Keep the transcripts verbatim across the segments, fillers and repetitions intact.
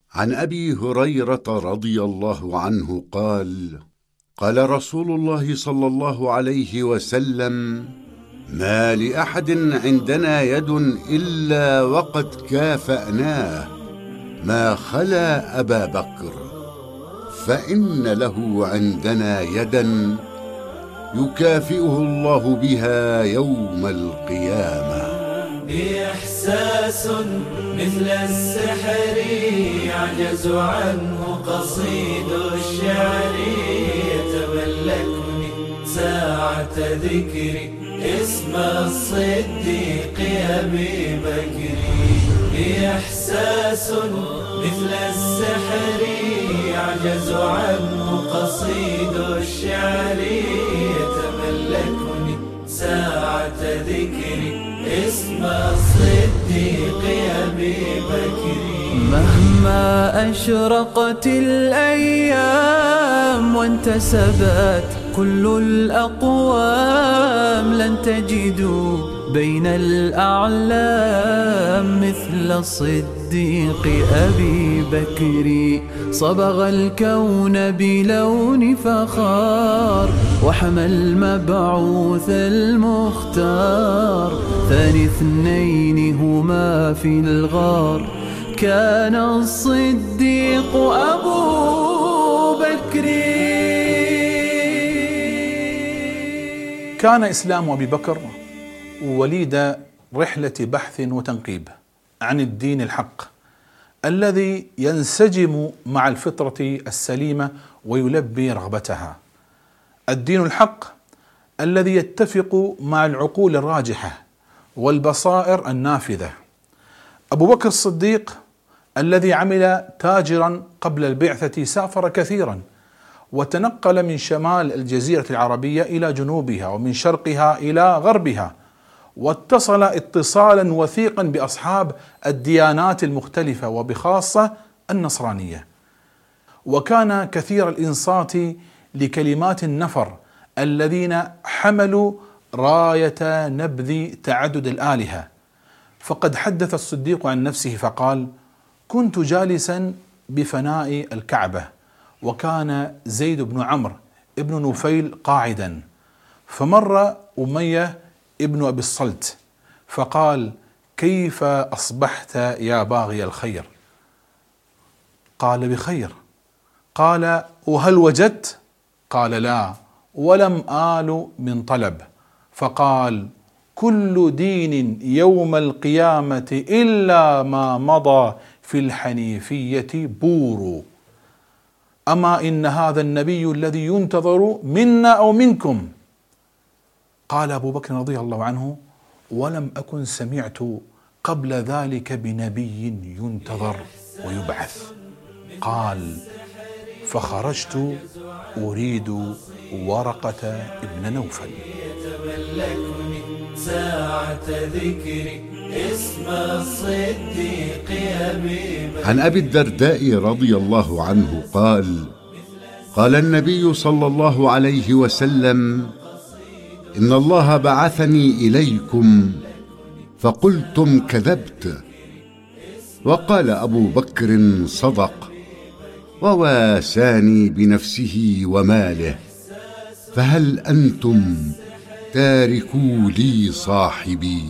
عن أبي هريرة رضي الله عنه قال: قال رسول الله صلى الله عليه وسلم: ما لأحد عندنا يد إلا وقد كافأناه ما خلا أبا بكر، فإن له عندنا يدا يكافئه الله بها يوم القيامة. إحساس مثل السحر يعجز عنه قصيد الشعر، يتملكني ساعة ذكري اسم الصديق أبي بكر. إحساس مثل السحر يعجز عنه قصيد الشعر، يتملكني ساعة ذكري اسم الصديق أبي بكر. مهما أشرقت الأيام وانتسبت كل الأقوام، لن تجدوا بين الأعلام مثل الصديق أبي بكر. صبغ الكون بلون فخار وحمى المبعوث المختار، ثاني اثنين هما في الغار كان الصديق أبو بكر. كان إسلام أبي بكر وليد رحلة بحث وتنقيب عن الدين الحق الذي ينسجم مع الفطرة السليمة ويلبي رغبتها، الدين الحق الذي يتفق مع العقول الراجحة والبصائر النافذة. أبو بكر الصديق الذي عمل تاجرا قبل البعثة سافر كثيرا وتنقل من شمال الجزيرة العربية إلى جنوبها ومن شرقها إلى غربها، واتصل اتصالا وثيقا بأصحاب الديانات المختلفة وبخاصة النصرانية، وكان كثير الإنصات لكلمات النفر الذين حملوا راية نبذ تعدد الآلهة. فقد حدث الصديق عن نفسه فقال: كنت جالسا بفناء الكعبة وكان زيد بن عمرو ابن نفيل قاعدا، فمر أمية ابن أبي الصلت فقال: كيف أصبحت يا باغي الخير؟ قال: بخير. قال: وهل وجدت؟ قال: لا، ولم آل من طلب. فقال: كل دين يوم القيامة إلا ما مضى في الحنيفية بور، أما إن هذا النبي الذي ينتظر منا أو منكم. قال أبو بكر رضي الله عنه: ولم أكن سمعت قبل ذلك بنبي ينتظر ويبعث. قال: فخرجت أريد ورقة ابن نوفل. يتملكني ساعة ذكري اسم الصديق أبي بكر. عن أبي الدرداء رضي الله عنه قال: قال النبي صلى الله عليه وسلم: إن الله بعثني إليكم فقلتم كذبت. وقال أبو بكر: صدق، وواساني بنفسه وماله، فهل أنتم تاركوا لي صاحبي؟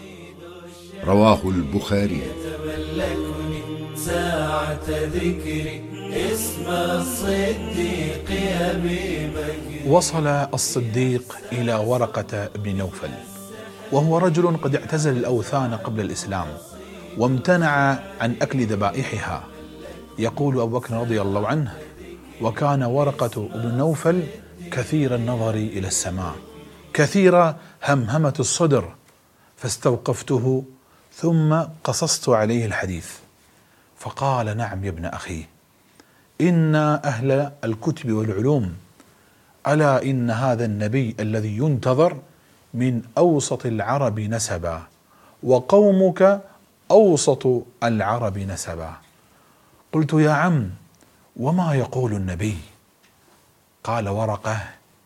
رواه البخاري. يتملكني ساعة ذكري اسم الصديق أبي بكر. وصل الصديق إلى ورقة بن نوفل وهو رجل قد اعتزل الأوثان قبل الإسلام وامتنع عن أكل ذبائحها. يقول أبو بكر رضي الله عنه: وكان ورقة بن نوفل كثير النظر إلى السماء، كثير همهمة الصدر، فاستوقفته ثم قصصت عليه الحديث، فقال: نعم يا ابن أخي، إن أهل الكتب والعلوم، ألا إن هذا النبي الذي ينتظر من أوسط العرب نسبا، وقومك أوسط العرب نسبا. قلت: يا عم، وما يقول النبي؟ قال ورقة: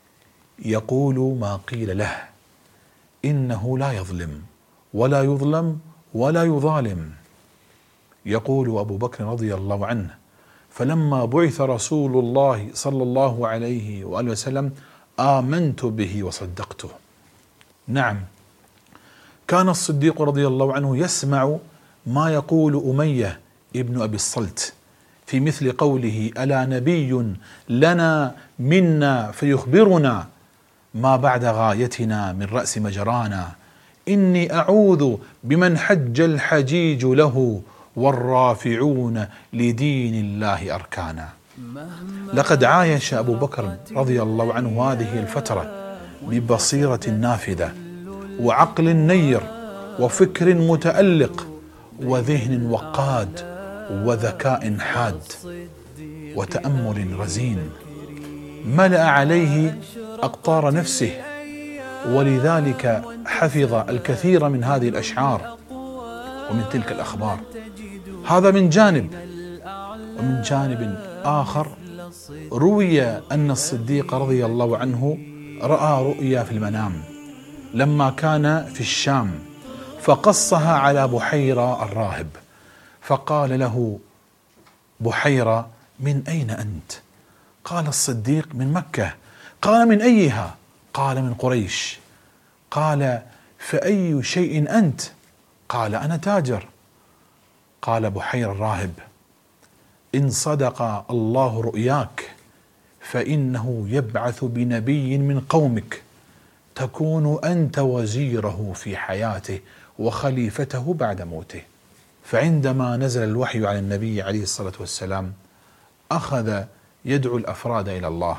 يقول ما قيل له، إنه لا يظلم ولا يظلم ولا يظالم. يقول أبو بكر رضي الله عنه: فلما بعث رسول الله صلى الله عليه وآله وسلم آمنت به وصدقته. نعم، كان الصديق رضي الله عنه يسمع ما يقول أمية ابن أبي الصلت في مثل قوله: ألا نبي لنا منا فيخبرنا ما بعد غايتنا من رأس مجرانا، إني أعوذ بمن حج الحجيج له والرافعون لدين الله أركانا. لقد عايش أبو بكر رضي الله عنه هذه الفترة ببصيرة نافذة وعقل نير وفكر متألق وذهن وقاد وذكاء حاد وتأمل رزين، ملأ عليه أقطار نفسه، ولذلك حفظ الكثير من هذه الأشعار ومن تلك الأخبار. هذا من جانب. ومن جانب آخر روي أن الصديق رضي الله عنه رأى رؤيا في المنام لما كان في الشام، فقصها على بحيرة الراهب، فقال له بحيرة: من أين أنت؟ قال الصديق: من مكة. قال: من أيها؟ قال: من قريش. قال: فأي شيء أنت؟ قال: أنا تاجر. قال بحيرة الراهب: إن صدق الله رؤياك فإنه يبعث بنبي من قومك تكون أنت وزيره في حياته وخليفته بعد موته. فعندما نزل الوحي على النبي عليه الصلاة والسلام أخذ يدعو الأفراد إلى الله.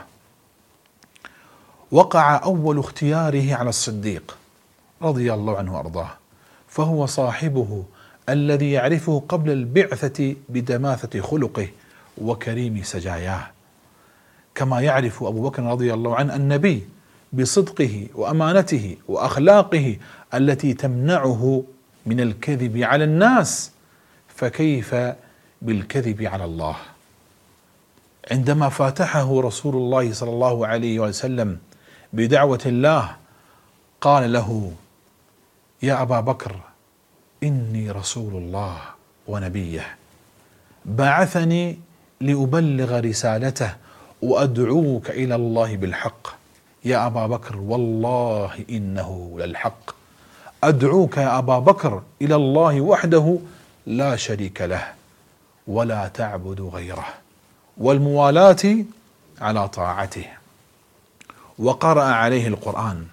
وقع أول اختياره على الصديق رضي الله عنه وأرضاه، فهو صاحبه الذي يعرفه قبل البعثة بدماثة خلقه وكريم سجاياه، كما يعرف أبو بكر رضي الله عنه النبي بصدقه وأمانته وأخلاقه التي تمنعه من الكذب على الناس، فكيف بالكذب على الله؟ عندما فاتحه رسول الله صلى الله عليه وسلم بدعوة الله قال له: يا أبا بكر، إني رسول الله ونبيه، بعثني لأبلغ رسالته وأدعوك إلى الله بالحق. يا أبا بكر، والله إنه للحق. أدعوك يا أبا بكر إلى الله وحده لا شريك له، ولا تعبد غيره، والموالاة على طاعته. وقرأ عليه القرآن.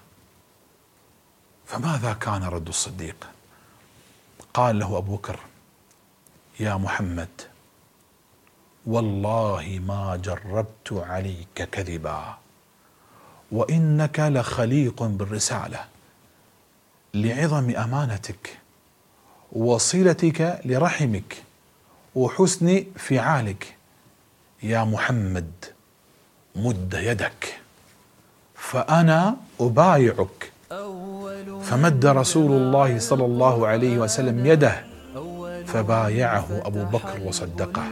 فماذا كان رد الصديق؟ قال له أبو بكر: يا محمد، والله ما جربت عليك كذبا، وإنك لخليق بالرسالة، لعظم أمانتك وصلتك لرحمك وحسن فعالك. يا محمد، مد يدك فأنا أبايعك. فمد رسول الله صلى الله عليه وسلم يده فبايعه أبو بكر وصدقه،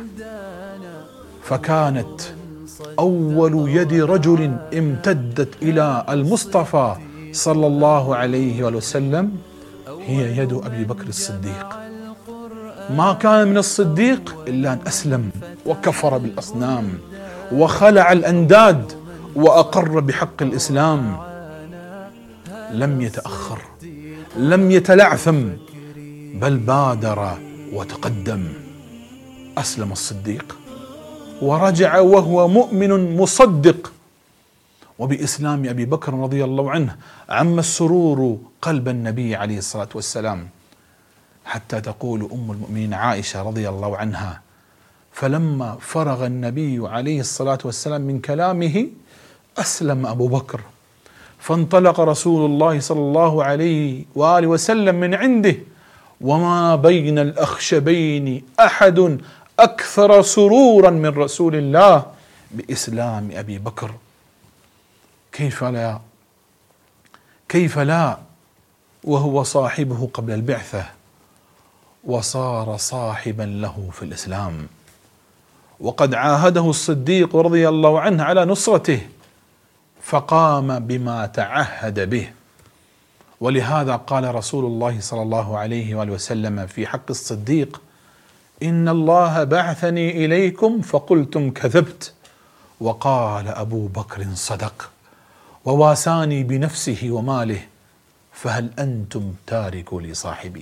فكانت أول يد رجل امتدت إلى المصطفى صلى الله عليه وسلم هي يد أبي بكر الصديق. ما كان من الصديق إلا أن أسلم وكفر بالأصنام وخلع الأنداد وأقر بحق الإسلام. لم يتأخر، لم يتلعثم، بل بادر وتقدم. أسلم الصديق ورجع وهو مؤمن مصدق. وبإسلام أبي بكر رضي الله عنه عم السرور قلب النبي عليه الصلاة والسلام، حتى تقول أم المؤمنين عائشة رضي الله عنها: فلما فرغ النبي عليه الصلاة والسلام من كلامه أسلم أبو بكر، فانطلق رسول الله صلى الله عليه وآله وسلم من عنده، وما بين الأخشبين أحد أكثر سرورا من رسول الله بإسلام أبي بكر. كيف لا كيف لا وهو صاحبه قبل البعثة، وصار صاحبا له في الإسلام. وقد عاهده الصديق رضي الله عنه على نصرته، فقام بما تعهد به. ولهذا قال رسول الله صلى الله عليه وآله وسلم في حق الصديق: إن الله بعثني إليكم فقلتم كذبت، وقال أبو بكر صدق، وواساني بنفسه وماله، فهل أنتم تاركوا لي صاحبي.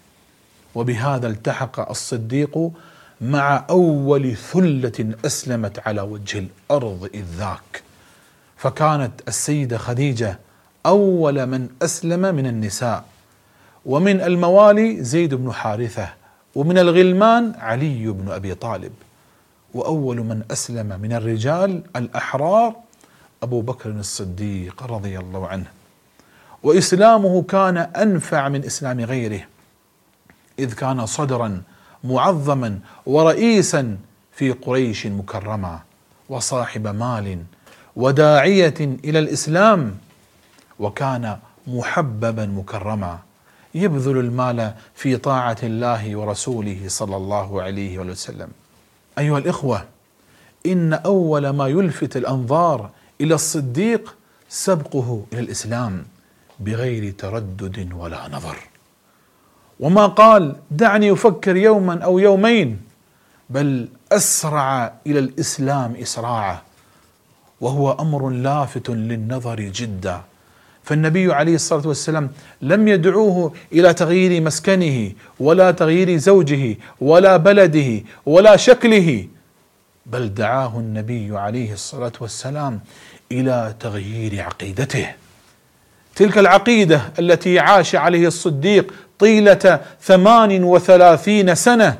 وبهذا التحق الصديق مع أول ثلة أسلمت على وجه الأرض إذ ذاك، فكانت السيدة خديجة أول من أسلم من النساء، ومن الموالي زيد بن حارثة، ومن الغلمان علي بن أبي طالب، وأول من أسلم من الرجال الأحرار أبو بكر الصديق رضي الله عنه. وإسلامه كان أنفع من إسلام غيره، إذ كان صدرا معظما ورئيسا في قريش مكرما، وصاحب مال وداعية إلى الإسلام، وكان محببا مكرما يبذل المال في طاعة الله ورسوله صلى الله عليه وسلم. أيها الإخوة، إن أول ما يلفت الأنظار إلى الصديق سبقه إلى الإسلام بغير تردد ولا نظر، وما قال دعني أفكر يوما أو يومين، بل أسرع إلى الإسلام إسراعا، وهو أمر لافت للنظر جدا. فالنبي عليه الصلاة والسلام لم يدعوه إلى تغيير مسكنه ولا تغيير زوجه ولا بلده ولا شكله، بل دعاه النبي عليه الصلاة والسلام إلى تغيير عقيدته، تلك العقيدة التي عاش عليه الصديق طيلة ثمان وثلاثين سنة.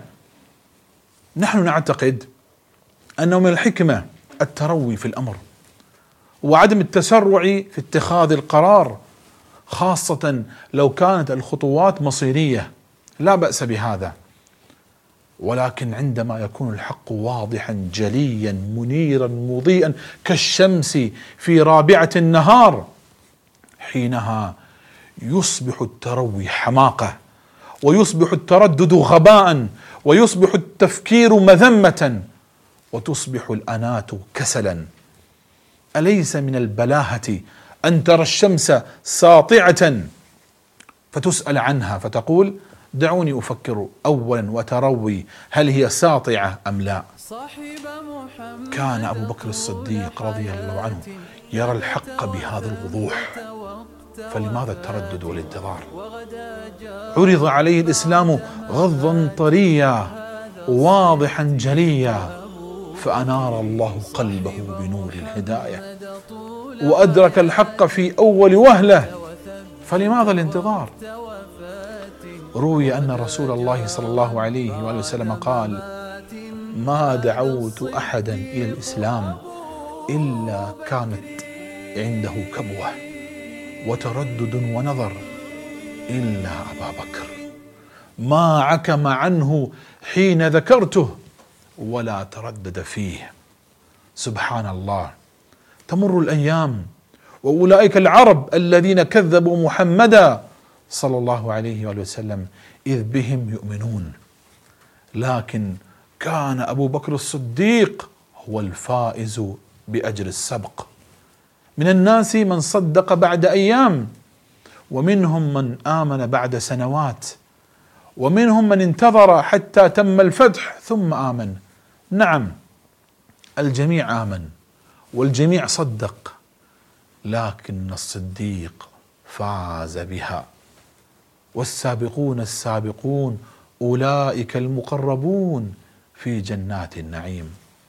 نحن نعتقد أنه من الحكمة التروي في الأمر وعدم التسرع في اتخاذ القرار، خاصة لو كانت الخطوات مصيرية، لا بأس بهذا، ولكن عندما يكون الحق واضحا جليا منيرا مضيئا كالشمس في رابعة النهار، حينها يصبح التروي حماقة، ويصبح التردد غباء، ويصبح التفكير مذمة، وتصبح الأناة كسلا. أليس من البلاهة أن ترى الشمس ساطعة فتسأل عنها فتقول دعوني أفكر أولا وتروي هل هي ساطعة أم لا؟ كان أبو بكر الصديق رضي الله عنه يرى الحق بهذا الوضوح، فلماذا التردد والانتظار؟ عرض عليه الإسلام غضا طريا واضحا جليا، فأنار الله قلبه بنور الهداية وأدرك الحق في أول وهلة، فلماذا الانتظار؟ روي أن رسول الله صلى الله عليه وآله وسلم قال: ما دعوت أحدا إلى الإسلام إلا كانت عنده كبوة وتردد ونظر إلا أبا بكر، ما عكم عنه حين ذكرته ولا تردد فيه. سبحان الله، تمر الأيام وأولئك العرب الذين كذبوا محمدا صلى الله عليه وآله وسلم إذ بهم يؤمنون، لكن كان أبو بكر الصديق هو الفائز بأجر السبق. من الناس من صدق بعد أيام، ومنهم من آمن بعد سنوات، ومنهم من انتظر حتى تم الفتح ثم آمن. نعم، الجميع آمن والجميع صدق، لكن الصديق فاز بها. والسابقون السابقون أولئك المقربون في جنات النعيم.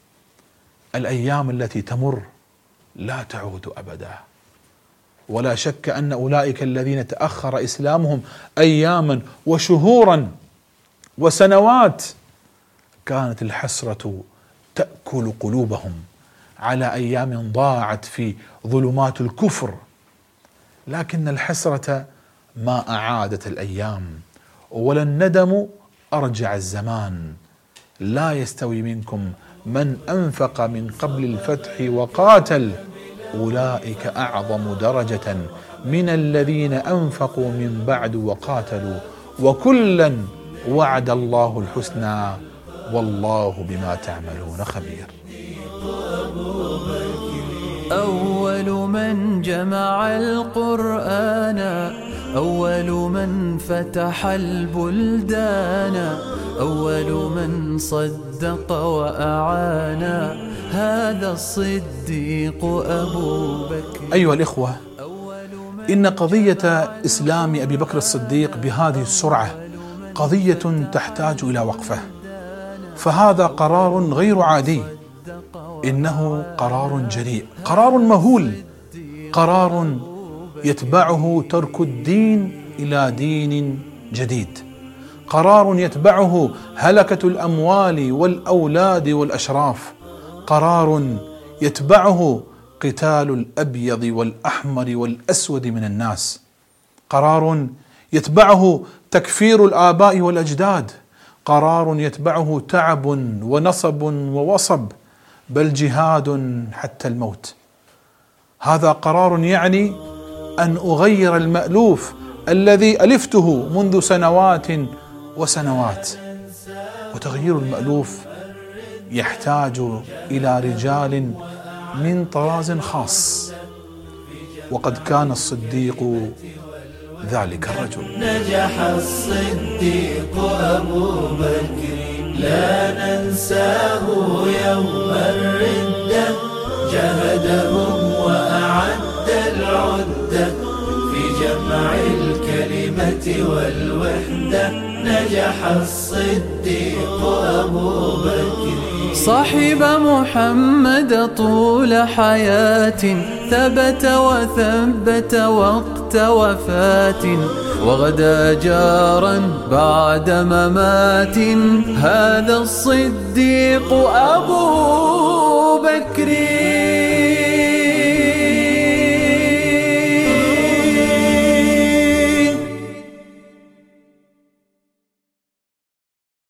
الأيام التي تمر لا تعود أبدا، ولا شك أن أولئك الذين تأخر إسلامهم أياما وشهورا وسنوات كانت الحسرة تأكل قلوبهم على أيام ضاعت في ظلمات الكفر، لكن الحسرة ما أعادت الأيام، ولا الندم أرجع الزمان. لا يستوي منكم من أنفق من قبل الفتح وقاتل، أولئك أعظم درجة من الذين أنفقوا من بعد وقاتلوا، وكلا وعد الله الحسنى والله بما تعملون خبير. أول من جمع القرآن، أول من فتح البلدان، أول من صدق وأعانا هذا الصديق أبو بكر. أيها الإخوة، إن قضية إسلام أبي بكر الصديق بهذه السرعة قضية تحتاج إلى وقفة، فهذا قرار غير عادي، إنه قرار جريء، قرار مهول، قرار يتبعه ترك الدين إلى دين جديد، قرار يتبعه هلكة الأموال والأولاد والأشراف، قرار يتبعه قتال الأبيض والأحمر والأسود من الناس، قرار يتبعه تكفير الآباء والأجداد، قرار يتبعه تعب ونصب ووصب، بل جهاد حتى الموت. هذا قرار يعني أن أغير المألوف الذي ألفته منذ سنوات وسنوات، وتغيير المألوف يحتاج إلى رجال من طراز خاص، وقد كان الصديق ذلك الرجل. نجح الصديق أبو بكر لا ننساه يوم الردة، جهدهم وأعد العدة في جمع الكلمة والوحدة. نجح الصديق أبو بكر صاحب محمد طول حياة، ثبت وثبت وقت وفاة، وغدا جارا بعد ممات. هذا الصديق أبو بكر.